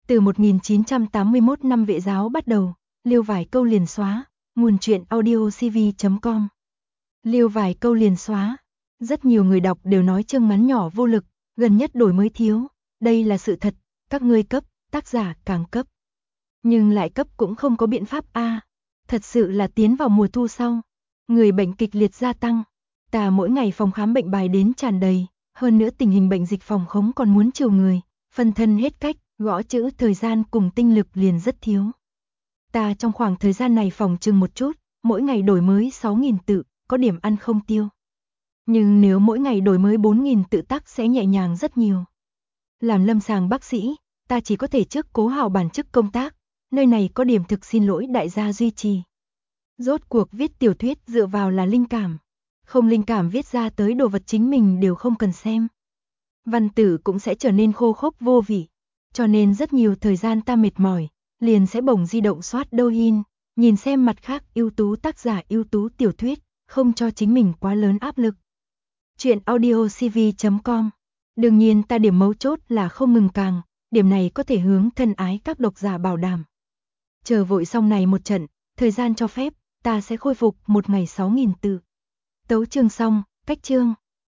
Từ 1981 năm Vệ giáo bắt đầu, liêu vài câu liền xóa. Nguồn truyện audiocv.com. Liêu vài câu liền xóa. Rất nhiều người đọc đều nói chương ngắn nhỏ vô lực, gần nhất đổi mới thiếu. Đây là sự thật, các ngươi cấp, tác giả càng cấp. Nhưng lại cấp cũng không có biện pháp a. Thật sự là tiến vào mùa thu sau, người bệnh kịch liệt gia tăng. Ta mỗi ngày phòng khám bệnh bài đến tràn đầy, hơn nữa tình hình bệnh dịch phòng khống còn muốn chiều người, phân thân hết cách, gõ chữ thời gian cùng tinh lực liền rất thiếu. Ta trong khoảng thời gian này phòng chừng một chút, mỗi ngày đổi mới 6.000 tự, có điểm ăn không tiêu. Nhưng nếu mỗi ngày đổi mới 4.000 tự tắc sẽ nhẹ nhàng rất nhiều. Làm lâm sàng bác sĩ, ta chỉ có thể trước cố hào bản chức công tác, nơi này có điểm thực xin lỗi đại gia duy trì. Rốt cuộc viết tiểu thuyết dựa vào là linh cảm, không linh cảm viết ra tới đồ vật chính mình đều không cần xem. Văn tử cũng sẽ trở nên khô khốc vô vị, cho nên rất nhiều thời gian ta mệt mỏi, liền sẽ bồng di động soát Douyin, nhìn xem mặt khác ưu tú tác giả ưu tú tiểu thuyết, không cho chính mình quá lớn áp lực. Chuyện audiocv.com. Đương nhiên ta điểm mấu chốt là không ngừng càng, điểm này có thể hướng thân ái các độc giả bảo đảm. Chờ vội xong này một trận, thời gian cho phép, ta sẽ khôi phục một ngày 6.000 từ. Tấu chương xong, cách chương.